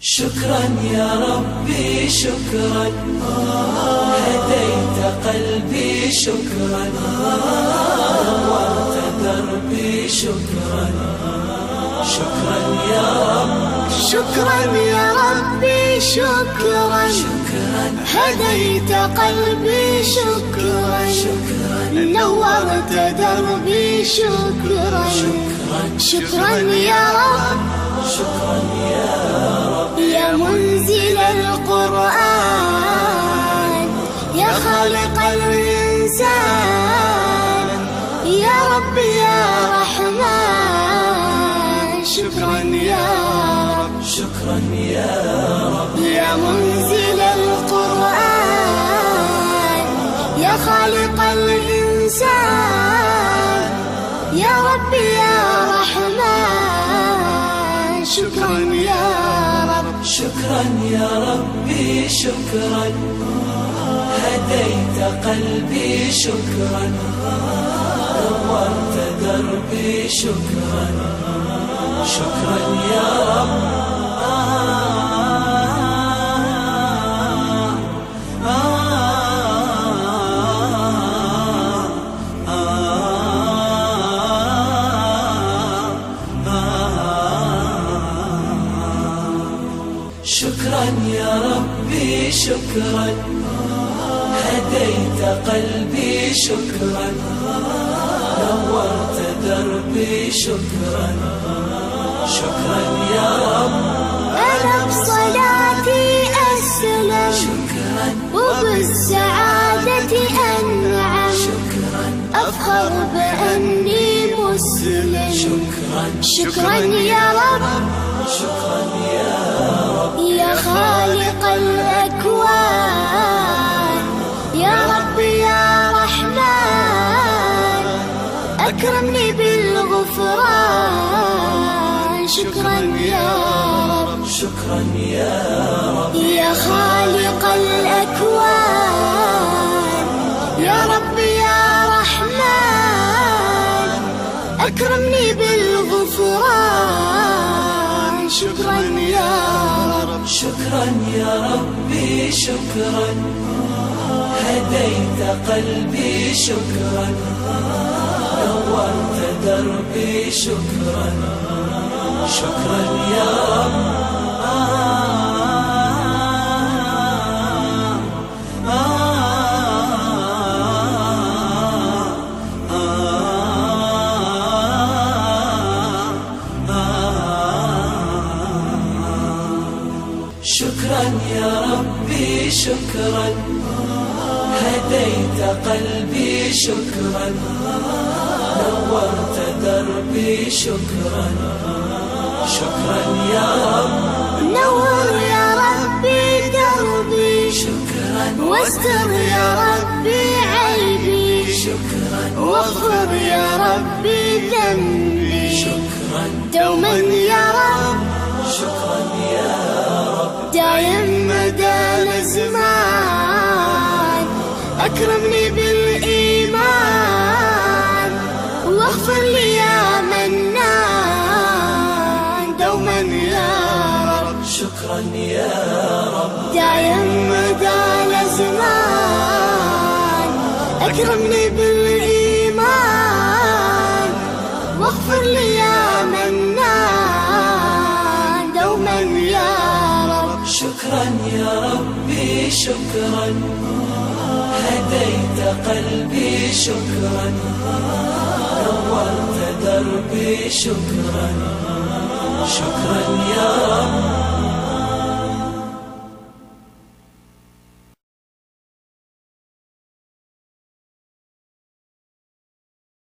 شكرا يا ربي شكرا، هديت قلبي شكرا، نورت دربي شكرا. شكرا يا رب، شكرا يا ربي شكرا، هديت قلبي شكرا، نورت دربي شكرا. شكرا يا رب، شكرا يا رب، يا منزل القرآن، يا خالق الإنسان، يا رب يا رحمن. شكرا يا رب، شكرا يا رب، يا منزل القرآن، يا خالق الإنسان، يا رب يا رحمن. شكرا يا رب، شكرا يا ربي شكرا، هديت قلبي شكرا، نورت دربي شكرا. شكرا يا رب، شكرا يا ربي شكرا، هديت قلبي شكرا، نورت دربي شكرا. شكرا يا رب، أنا بصلاتي أسلم، شكرا وبالسعادة أنعم، شكرا أفخر بأني مسلم. شكرا شكرا يا رب، شكرا يا رب، يا خالق الأكوان، يا رب يا رحمن، أكرمني بالغفران. شكرا يا رب، شكرا يا رب، يا خالق الأكوان، يا رب يا رحمن، أكرمني بالغفران. شكرا يا رب، شكرا يا ربي شكرا، هديت قلبي شكرا، نورت دربي شكرا. شكرا يا رب، شكرا يا ربي شكرا، هديت قلبي شكرا، نورت دربي شكرا. شكرا يا رب، نور يا ربي دربي، شكرا واستر يا ربي عيبي، شكرا واغفر يا ربي ذنبي. شكرا دوما يا رب، شكرا يا رب، دايم مدى الزمان، أكرمني بالإيمان، واغفر لي يا منان. دوما يا رب، شكرا يا رب، دايم مدى الزمان، أكرمني بالإيمان، واغفر لي يا منان. دوما يا رب، شكرا يا ربي شكرا، هديت قلبي شكرا، نورت دربي شكرا. شكرا يا رب،